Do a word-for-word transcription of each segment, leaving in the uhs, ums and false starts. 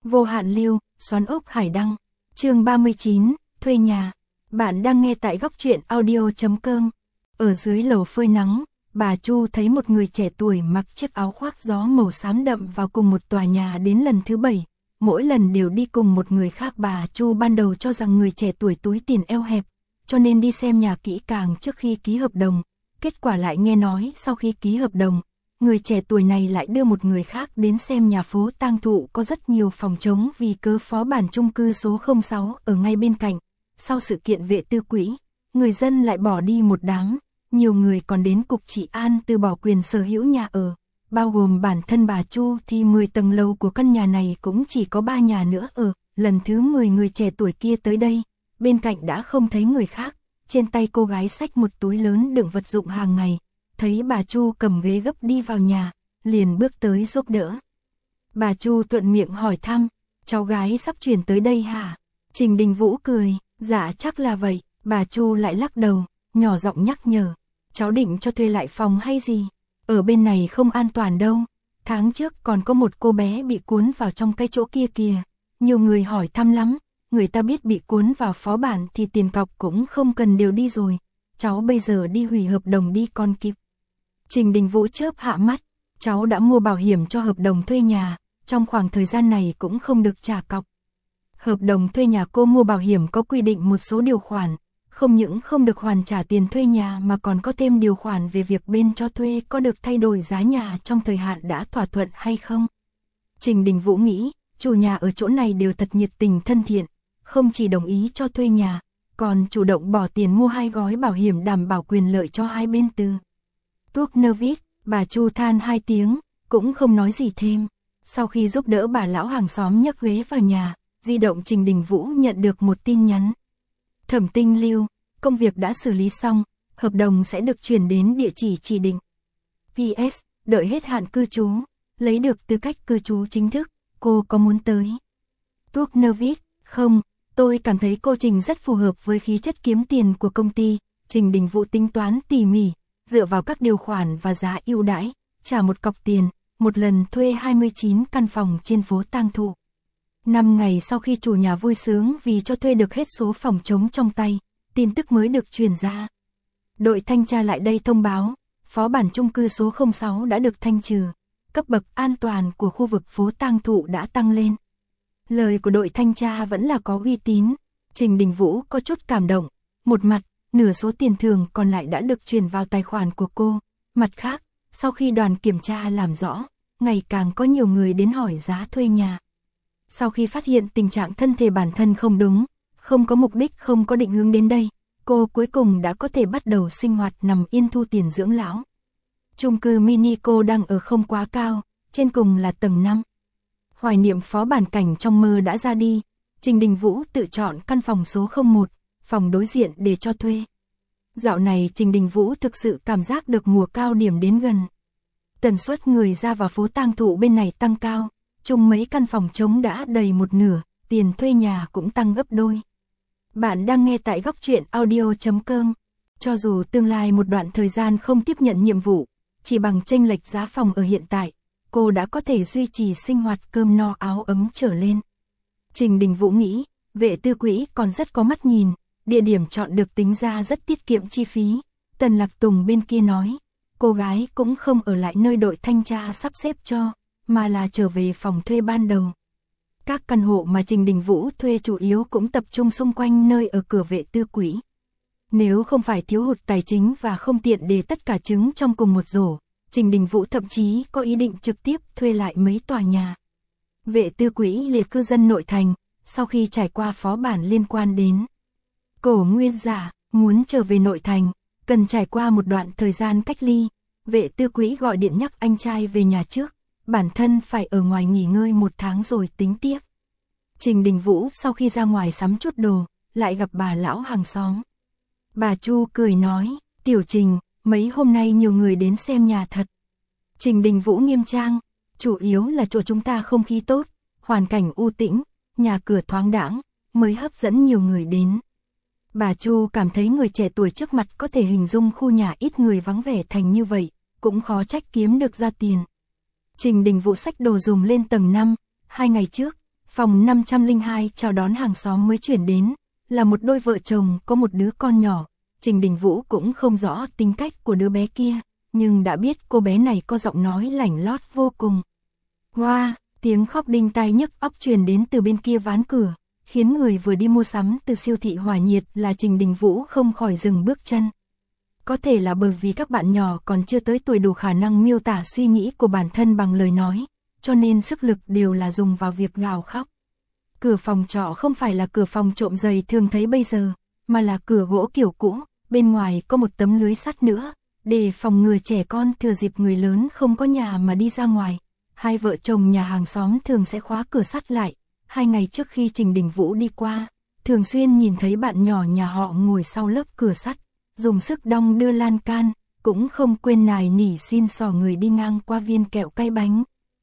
Vô hạn lưu, xoắn ốc hải đăng. Chương ba mươi chín, thuê nhà. Bạn đang nghe tại góc truyện audio chấm com. Ở dưới lầu phơi nắng, bà Chu thấy một người trẻ tuổi mặc chiếc áo khoác gió màu xám đậm vào cùng một tòa nhà đến lần thứ bảy. Mỗi lần đều đi cùng một người khác. Bà Chu ban đầu cho rằng người trẻ tuổi túi tiền eo hẹp, cho nên đi xem nhà kỹ càng trước khi ký hợp đồng. Kết quả lại nghe nói sau khi ký hợp đồng, người trẻ tuổi này lại đưa một người khác đến xem nhà phố Tang Thụ có rất nhiều phòng trống vì cớ phó bản chung cư số không sáu ở ngay bên cạnh. Sau sự kiện vệ tư quỹ, người dân lại bỏ đi một đám, nhiều người còn đến cục trị an từ bỏ quyền sở hữu nhà ở. Bao gồm bản thân bà Chu thì mười tầng lầu của căn nhà này cũng chỉ có ba nhà nữa ở. Lần thứ mười người trẻ tuổi kia tới đây, bên cạnh đã không thấy người khác. Trên tay cô gái xách một túi lớn đựng vật dụng hàng ngày. Thấy bà Chu cầm ghế gấp đi vào nhà, liền bước tới giúp đỡ. Bà Chu thuận miệng hỏi thăm, cháu gái sắp chuyển tới đây hả? Trình Đình Vũ cười, dạ chắc là vậy. Bà Chu lại lắc đầu, nhỏ giọng nhắc nhở, cháu định cho thuê lại phòng hay gì? Ở bên này không an toàn đâu. Tháng trước còn có một cô bé bị cuốn vào trong cái chỗ kia kìa. Nhiều người hỏi thăm lắm. Người ta biết bị cuốn vào phó bản thì tiền cọc cũng không cần đều đi rồi. Cháu bây giờ đi hủy hợp đồng đi con kịp. Trình Đình Vũ chớp hạ mắt. Cháu đã mua bảo hiểm cho hợp đồng thuê nhà. Trong khoảng thời gian này cũng không được trả cọc. Hợp đồng thuê nhà cô mua bảo hiểm có quy định một số điều khoản. Không những không được hoàn trả tiền thuê nhà mà còn có thêm điều khoản về việc bên cho thuê có được thay đổi giá nhà trong thời hạn đã thỏa thuận hay không. Trình Đình Vũ nghĩ, chủ nhà ở chỗ này đều thật nhiệt tình thân thiện, không chỉ đồng ý cho thuê nhà, còn chủ động bỏ tiền mua hai gói bảo hiểm đảm bảo quyền lợi cho hai bên từ. Tuốc nơ vít, bà Chu than hai tiếng, cũng không nói gì thêm. Sau khi giúp đỡ bà lão hàng xóm nhấc ghế vào nhà, di động Trình Đình Vũ nhận được một tin nhắn. Thẩm Tinh Lưu, công việc đã xử lý xong, hợp đồng sẽ được chuyển đến địa chỉ chỉ định. pê ét, đợi hết hạn cư trú, lấy được tư cách cư trú chính thức, cô có muốn tới? Tuốc nơ vít, không, tôi cảm thấy cô Trình rất phù hợp với khí chất kiếm tiền của công ty. Trình Đình Vũ tính toán tỉ mỉ, dựa vào các điều khoản và giá ưu đãi, trả một cọc tiền, một lần thuê hai mươi chín căn phòng trên phố Tang Thụ. Năm ngày sau khi chủ nhà vui sướng vì cho thuê được hết số phòng trống trong tay, tin tức mới được truyền ra. Đội thanh tra lại đây thông báo, phó bản chung cư số không sáu đã được thanh trừ, cấp bậc an toàn của khu vực phố Tang Thụ đã tăng lên. Lời của đội thanh tra vẫn là có uy tín. Trình Đình Vũ có chút cảm động. Một mặt, nửa số tiền thường còn lại đã được chuyển vào tài khoản của cô. Mặt khác, sau khi đoàn kiểm tra làm rõ, ngày càng có nhiều người đến hỏi giá thuê nhà. Sau khi phát hiện tình trạng thân thể bản thân không đúng, không có mục đích, không có định hướng đến đây, cô cuối cùng đã có thể bắt đầu sinh hoạt nằm yên thu tiền dưỡng lão. Chung cư mini cô đang ở không quá cao, trên cùng là tầng năm. Hoài niệm phó bản cảnh trong mơ đã ra đi, Trình Đình Vũ tự chọn căn phòng số không một, phòng đối diện để cho thuê. Dạo này Trình Đình Vũ thực sự cảm giác được mùa cao điểm đến gần. Tần suất người ra vào phố Tang Thụ bên này tăng cao, chung mấy căn phòng trống đã đầy một nửa, tiền thuê nhà cũng tăng gấp đôi. Bạn đang nghe tại góc truyện audio chấm com. Cho dù tương lai một đoạn thời gian không tiếp nhận nhiệm vụ, chỉ bằng chênh lệch giá phòng ở hiện tại, cô đã có thể duy trì sinh hoạt cơm no áo ấm trở lên. Trình Đình Vũ nghĩ, vệ tư quỹ còn rất có mắt nhìn, địa điểm chọn được tính ra rất tiết kiệm chi phí. Tần Lạc Tùng bên kia nói, cô gái cũng không ở lại nơi đội thanh tra sắp xếp cho, mà là trở về phòng thuê ban đầu. Các căn hộ mà Trình Đình Vũ thuê chủ yếu cũng tập trung xung quanh nơi ở cửa vệ tư quỹ. Nếu không phải thiếu hụt tài chính và không tiện để tất cả trứng trong cùng một rổ, Trình Đình Vũ thậm chí có ý định trực tiếp thuê lại mấy tòa nhà. Vệ tư quỹ liệt cư dân nội thành, sau khi trải qua phó bản liên quan đến Cổ Nguyên Giả, muốn trở về nội thành, cần trải qua một đoạn thời gian cách ly. Vệ tư quỹ gọi điện nhắc anh trai về nhà trước, bản thân phải ở ngoài nghỉ ngơi một tháng rồi tính tiếp. Trình Đình Vũ sau khi ra ngoài sắm chút đồ, lại gặp bà lão hàng xóm. Bà Chu cười nói, Tiểu Trình, mấy hôm nay nhiều người đến xem nhà thật. Trình Đình Vũ nghiêm trang, chủ yếu là chỗ chúng ta không khí tốt, hoàn cảnh u tĩnh, nhà cửa thoáng đãng, mới hấp dẫn nhiều người đến. Bà Chu cảm thấy người trẻ tuổi trước mặt có thể hình dung khu nhà ít người vắng vẻ thành như vậy, cũng khó trách kiếm được ra tiền. Trình Đình Vũ xách đồ dùng lên tầng năm, hai ngày trước, Phòng năm trăm lẻ hai chào đón hàng xóm mới chuyển đến, là một đôi vợ chồng có một đứa con nhỏ. Trình Đình Vũ cũng không rõ tính cách của đứa bé kia, nhưng đã biết cô bé này có giọng nói lảnh lót vô cùng. Hoa, wow, tiếng khóc đinh tai nhức óc truyền đến từ bên kia ván cửa, khiến người vừa đi mua sắm từ siêu thị Hòa Nhiệt là Trình Đình Vũ không khỏi dừng bước chân. Có thể là bởi vì các bạn nhỏ còn chưa tới tuổi đủ khả năng miêu tả suy nghĩ của bản thân bằng lời nói, cho nên sức lực đều là dùng vào việc gào khóc. Cửa phòng trọ không phải là cửa phòng trộm giày thường thấy bây giờ, mà là cửa gỗ kiểu cũ, bên ngoài có một tấm lưới sắt nữa, để phòng ngừa trẻ con thừa dịp người lớn không có nhà mà đi ra ngoài. Hai vợ chồng nhà hàng xóm thường sẽ khóa cửa sắt lại. Hai ngày trước khi Trình Đình Vũ đi qua, thường xuyên nhìn thấy bạn nhỏ nhà họ ngồi sau lớp cửa sắt, dùng sức đong đưa lan can, cũng không quên nài nỉ xin xỏ người đi ngang qua viên kẹo cay bánh.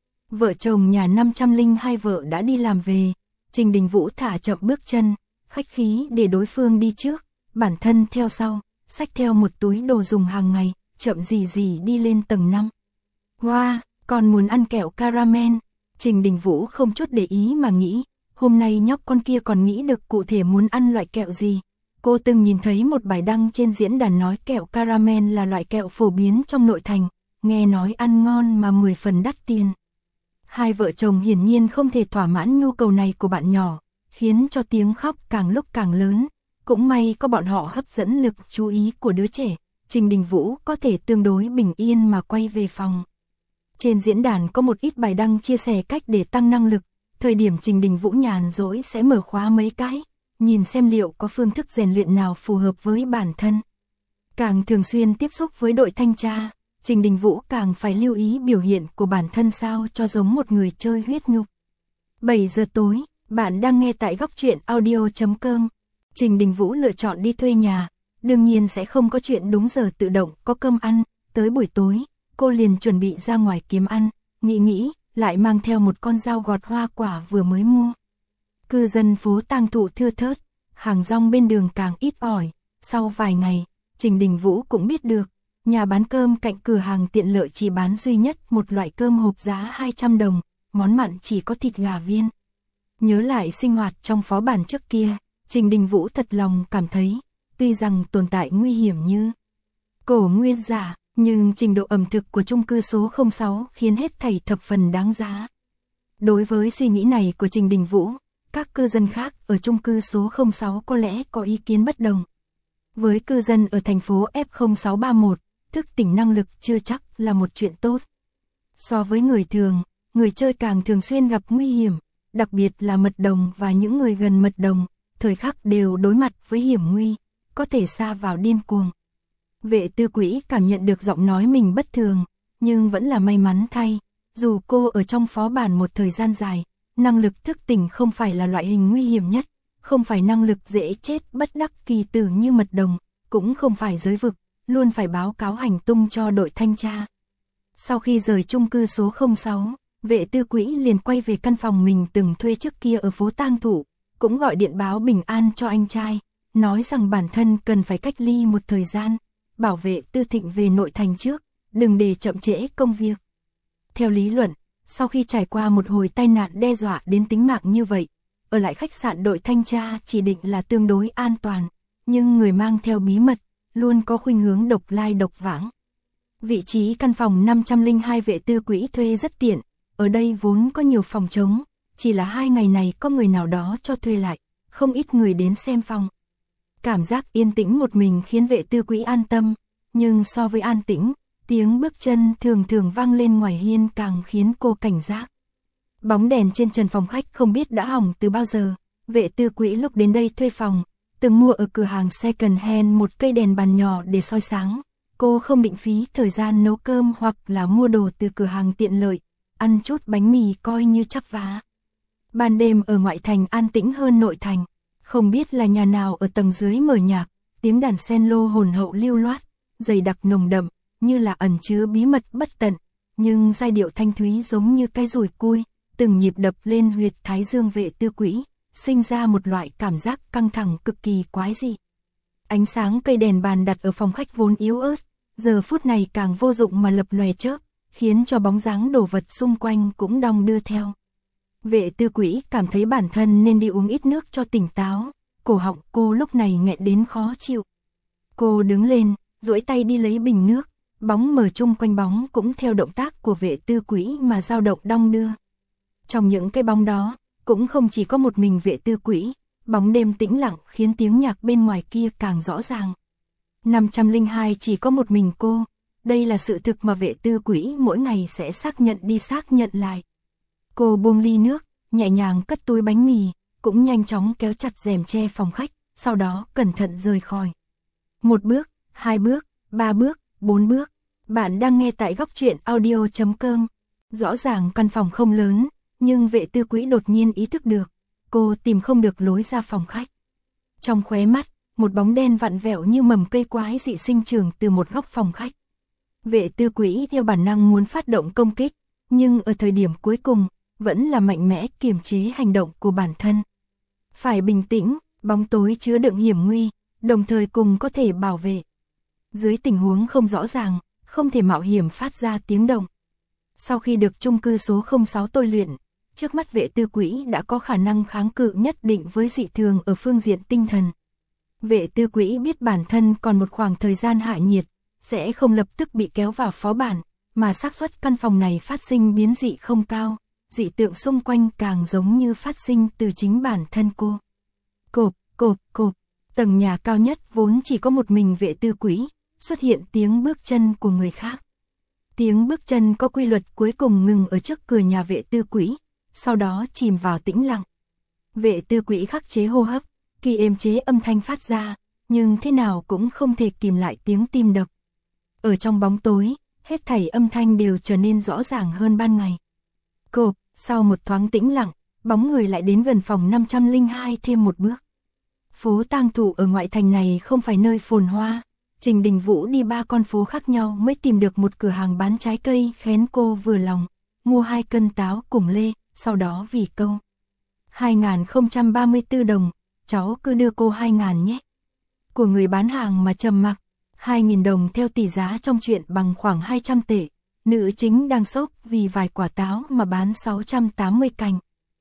Vợ chồng nhà năm trăm lẻ hai vợ đã đi làm về, Trình Đình Vũ thả chậm bước chân, khách khí để đối phương đi trước, bản thân theo sau, xách theo một túi đồ dùng hàng ngày, chậm gì gì đi lên tầng năm. Hoa, wow, còn muốn ăn kẹo caramel. Trình Đình Vũ không chút để ý mà nghĩ, hôm nay nhóc con kia còn nghĩ được cụ thể muốn ăn loại kẹo gì. Cô từng nhìn thấy một bài đăng trên diễn đàn nói kẹo caramel là loại kẹo phổ biến trong nội thành, nghe nói ăn ngon mà mười phần đắt tiền. Hai vợ chồng hiển nhiên không thể thỏa mãn nhu cầu này của bạn nhỏ, khiến cho tiếng khóc càng lúc càng lớn. Cũng may có bọn họ hấp dẫn lực chú ý của đứa trẻ, Trình Đình Vũ có thể tương đối bình yên mà quay về phòng. Trên diễn đàn có một ít bài đăng chia sẻ cách để tăng năng lực, thời điểm Trình Đình Vũ nhàn rỗi sẽ mở khóa mấy cái, nhìn xem liệu có phương thức rèn luyện nào phù hợp với bản thân. Càng thường xuyên tiếp xúc với đội thanh tra, Trình Đình Vũ càng phải lưu ý biểu hiện của bản thân sao cho giống một người chơi huyết nhục. bảy giờ tối, bạn đang nghe tại góc truyện audio chấm com. Trình Đình Vũ lựa chọn đi thuê nhà, đương nhiên sẽ không có chuyện đúng giờ tự động có cơm ăn, tới buổi tối, cô liền chuẩn bị ra ngoài kiếm ăn, nghĩ nghĩ, lại mang theo một con dao gọt hoa quả vừa mới mua. Cư dân phố Tang Thụ thưa thớt, hàng rong bên đường càng ít ỏi, sau vài ngày, Trình Đình Vũ cũng biết được, nhà bán cơm cạnh cửa hàng tiện lợi chỉ bán duy nhất một loại cơm hộp giá hai trăm đồng, món mặn chỉ có thịt gà viên. Nhớ lại sinh hoạt trong phó bản trước kia, Trình Đình Vũ thật lòng cảm thấy, tuy rằng tồn tại nguy hiểm như cổ nguyên giả, nhưng trình độ ẩm thực của chung cư số không sáu khiến hết thảy thập phần đáng giá. Đối với suy nghĩ này của Trình Đình Vũ, các cư dân khác ở chung cư số không sáu có lẽ có ý kiến bất đồng. Với cư dân ở thành phố F không sáu ba mốt, thức tỉnh năng lực chưa chắc là một chuyện tốt. So với người thường, người chơi càng thường xuyên gặp nguy hiểm, đặc biệt là mật đồng và những người gần mật đồng, thời khắc đều đối mặt với hiểm nguy, có thể sa vào điên cuồng. Vệ tư quỹ cảm nhận được giọng nói mình bất thường, nhưng vẫn là may mắn thay, dù cô ở trong phó bản một thời gian dài, năng lực thức tỉnh không phải là loại hình nguy hiểm nhất, không phải năng lực dễ chết bất đắc kỳ tử như mật đồng, cũng không phải giới vực, luôn phải báo cáo hành tung cho đội thanh tra. Sau khi rời chung cư số không sáu, vệ tư quỹ liền quay về căn phòng mình từng thuê trước kia ở phố Tang Thụ, cũng gọi điện báo bình an cho anh trai, nói rằng bản thân cần phải cách ly một thời gian, bảo vệ Tư Thịnh về nội thành trước, đừng để chậm trễ công việc. Theo lý luận, sau khi trải qua một hồi tai nạn đe dọa đến tính mạng như vậy, ở lại khách sạn đội thanh tra chỉ định là tương đối an toàn, nhưng người mang theo bí mật, luôn có khuynh hướng độc lai độc vãng. Vị trí căn phòng năm trăm lẻ hai vệ tư quỹ thuê rất tiện, ở đây vốn có nhiều phòng trống, chỉ là hai ngày này có người nào đó cho thuê lại, không ít người đến xem phòng. Cảm giác yên tĩnh một mình khiến vệ tư quỹ an tâm, nhưng so với an tĩnh, tiếng bước chân thường thường vang lên ngoài hiên càng khiến cô cảnh giác. Bóng đèn trên trần phòng khách không biết đã hỏng từ bao giờ, vệ tư quỹ lúc đến đây thuê phòng, từng mua ở cửa hàng second hand một cây đèn bàn nhỏ để soi sáng. Cô không định phí thời gian nấu cơm hoặc là mua đồ từ cửa hàng tiện lợi, ăn chút bánh mì coi như chắp vá. Ban đêm ở ngoại thành an tĩnh hơn nội thành, không biết là nhà nào ở tầng dưới mở nhạc, tiếng đàn cello hồn hậu lưu loát, dày đặc nồng đậm, như là ẩn chứa bí mật bất tận, nhưng giai điệu thanh thúy giống như cái dùi cui, từng nhịp đập lên huyệt thái dương vệ tư quỹ, sinh ra một loại cảm giác căng thẳng cực kỳ quái dị. Ánh sáng cây đèn bàn đặt ở phòng khách vốn yếu ớt, giờ phút này càng vô dụng mà lập lòe chớp, khiến cho bóng dáng đồ vật xung quanh cũng đong đưa theo. Vệ tư quỹ cảm thấy bản thân nên đi uống ít nước cho tỉnh táo, cổ họng cô lúc này nghẹn đến khó chịu. Cô đứng lên, duỗi tay đi lấy bình nước, bóng mờ chung quanh bóng cũng theo động tác của vệ tư quỹ mà dao động đong đưa. Trong những cái bóng đó, cũng không chỉ có một mình vệ tư quỹ, bóng đêm tĩnh lặng khiến tiếng nhạc bên ngoài kia càng rõ ràng. năm trăm lẻ hai chỉ có một mình cô, đây là sự thực mà vệ tư quỹ mỗi ngày sẽ xác nhận đi xác nhận lại. Cô buông ly nước, nhẹ nhàng cất túi bánh mì, cũng nhanh chóng kéo chặt rèm che phòng khách, sau đó cẩn thận rời khỏi. Một bước, hai bước, ba bước, bốn bước. Bạn đang nghe tại góc truyện audio chấm com. Rõ ràng căn phòng không lớn, nhưng vệ tư quỹ đột nhiên ý thức được, cô tìm không được lối ra phòng khách. Trong khóe mắt, một bóng đen vặn vẹo như mầm cây quái dị sinh trưởng từ một góc phòng khách. Vệ tư quỹ theo bản năng muốn phát động công kích, nhưng ở thời điểm cuối cùng, vẫn là mạnh mẽ kiềm chế hành động của bản thân. Phải bình tĩnh, bóng tối chứa đựng hiểm nguy, đồng thời cùng có thể bảo vệ. Dưới tình huống không rõ ràng, không thể mạo hiểm phát ra tiếng động. Sau khi được chung cư số không sáu tôi luyện, trước mắt vệ tư quỹ đã có khả năng kháng cự nhất định với dị thường ở phương diện tinh thần. Vệ tư quỹ biết bản thân còn một khoảng thời gian hạ nhiệt, sẽ không lập tức bị kéo vào phó bản, mà xác suất căn phòng này phát sinh biến dị không cao, dị tượng xung quanh càng giống như phát sinh từ chính bản thân cô. Cộp, cộp, cộp, tầng nhà cao nhất vốn chỉ có một mình vệ tư quỹ, xuất hiện tiếng bước chân của người khác. Tiếng bước chân có quy luật cuối cùng ngừng ở trước cửa nhà vệ tư quỹ, sau đó chìm vào tĩnh lặng. Vệ tư quỹ khắc chế hô hấp, kỳ êm chế âm thanh phát ra, nhưng thế nào cũng không thể kìm lại tiếng tim đập. Ở trong bóng tối, hết thảy âm thanh đều trở nên rõ ràng hơn ban ngày. Cộp, sau một thoáng tĩnh lặng, bóng người lại đến gần phòng năm trăm lẻ hai thêm một bước. Phố Tang Thụ ở ngoại thành này không phải nơi phồn hoa. Trình Đình Vũ đi ba con phố khác nhau mới tìm được một cửa hàng bán trái cây khen cô vừa lòng, mua hai cân táo cùng lê, sau đó vì câu. hai nghìn không trăm ba mươi tư đồng, cháu cứ đưa cô hai ngàn nhé. Của người bán hàng mà trầm mặc, hai nghìn đồng theo tỷ giá trong chuyện bằng khoảng hai trăm tệ, nữ chính đang sốc vì vài quả táo mà bán sáu trăm tám mươi cành.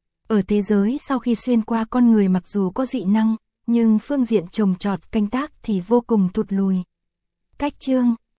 Ở thế giới sau khi xuyên qua con người mặc dù có dị năng, nhưng phương diện trồng trọt canh tác thì vô cùng thụt lùi. Cách chương